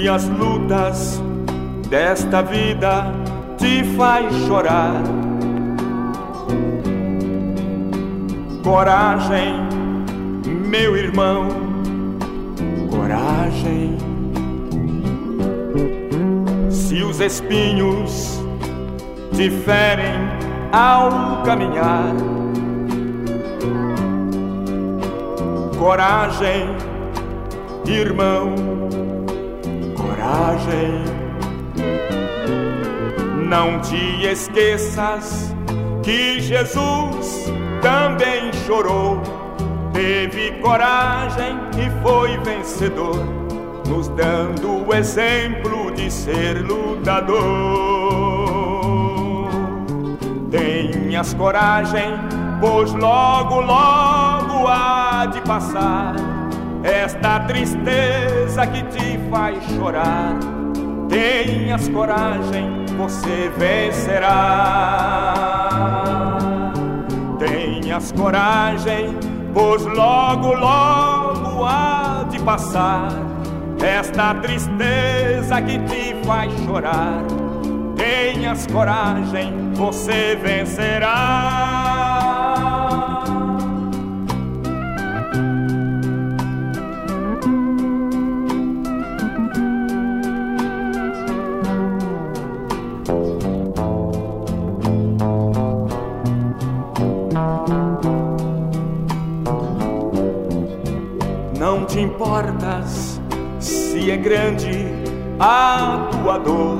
Se as lutas desta vida te faz chorar, coragem, meu irmão, coragem. Se os espinhos te ferem ao caminhar, coragem, irmão, coragem. Não te esqueças que Jesus também chorou, teve coragem e foi vencedor, nos dando o exemplo de ser lutador. Tenhas coragem, pois logo, logo há de passar esta tristeza que te faz chorar. Tenhas coragem, você vencerá. Tenhas coragem, pois logo, logo há de passar esta tristeza que te faz chorar. Tenhas coragem, você vencerá. Não te importas se é grande a tua dor.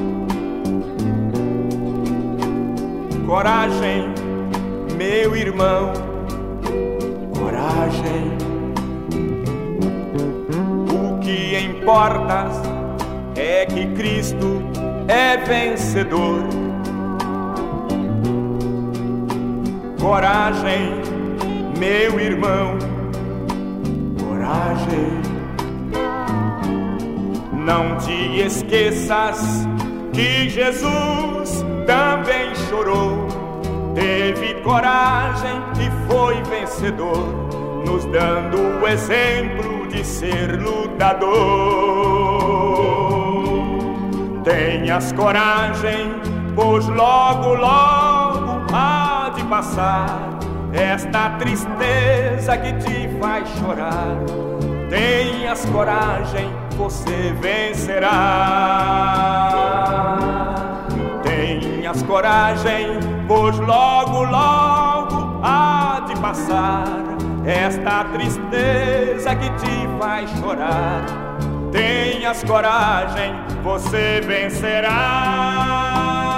Coragem, meu irmão, coragem. O que importa é que Cristo é vencedor. Coragem, meu irmão, coragem. Não te esqueças que Jesus também chorou, teve coragem e foi vencedor, nos dando o exemplo de ser lutador. Tenhas coragem, pois logo, logo há de passar esta tristeza que te faz chorar. Tenhas coragem, você vencerá. Tenhas coragem, pois logo, logo há de passar esta tristeza que te faz chorar. Tenhas coragem, você vencerá.